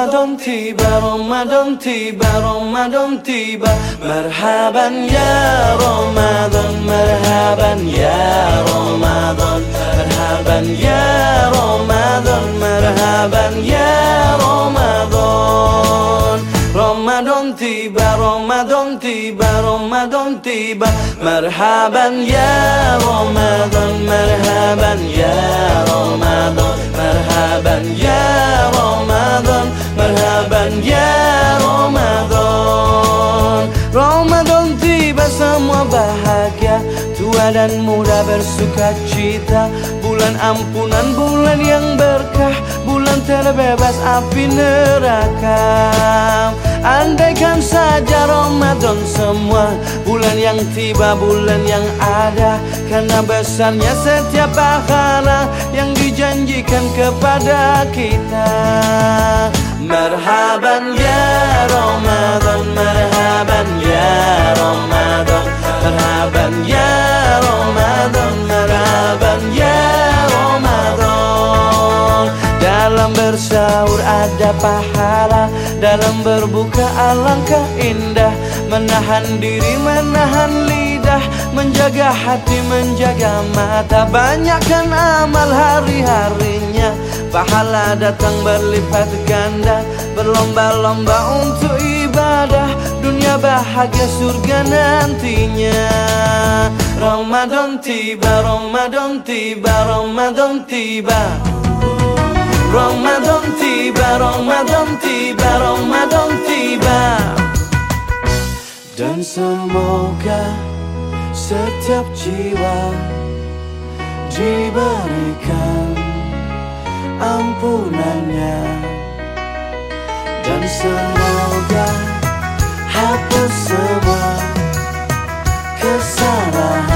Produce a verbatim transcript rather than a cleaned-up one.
Ramadan tiba, Ramadan tiba, Ramadan tiba. Marhaban ya Ramadan, marhaban ya Ramadan, marhaban ya Ramadan, marhaban ya Ramadan. Ramadan tiba, Ramadan tiba, Ramadan tiba. Marhaban ya Ramadan, marhaban ya Ramadan, marhaban ya Ramadan, marhaban ya Ramadan. Ramadan tiba, semua bahagia, tua dan muda bersuka cita. Bulan ampunan, bulan yang berkah, bulan terbebas api neraka. Andaikan saja Ramadan semua, bulan yang tiba, bulan yang ada. Karena besarnya setiap pahala yang dijanjikan kepada kita. Marhaban ya Ramadan, marhaban ya Ramadan, marhaban ya Ramadan, marhaban ya Ramadan. Dalam bersahur ada pahala, dalam berbuka alangkah indah. Menahan diri, menahan lidah, menjaga hati, menjaga mata. Banyakkan amal hari-harinya, pahala datang berlipat ganda. Berlomba-lomba untuk ibadah, dunia bahagia surga nantinya. Ramadan tiba, Ramadan tiba, Ramadan tiba. Ramadan tiba, Ramadan tiba, Ramadan tiba. Dan semoga setiap jiwa diberikan ampunannya. Dan semoga hapus semua kesalahan.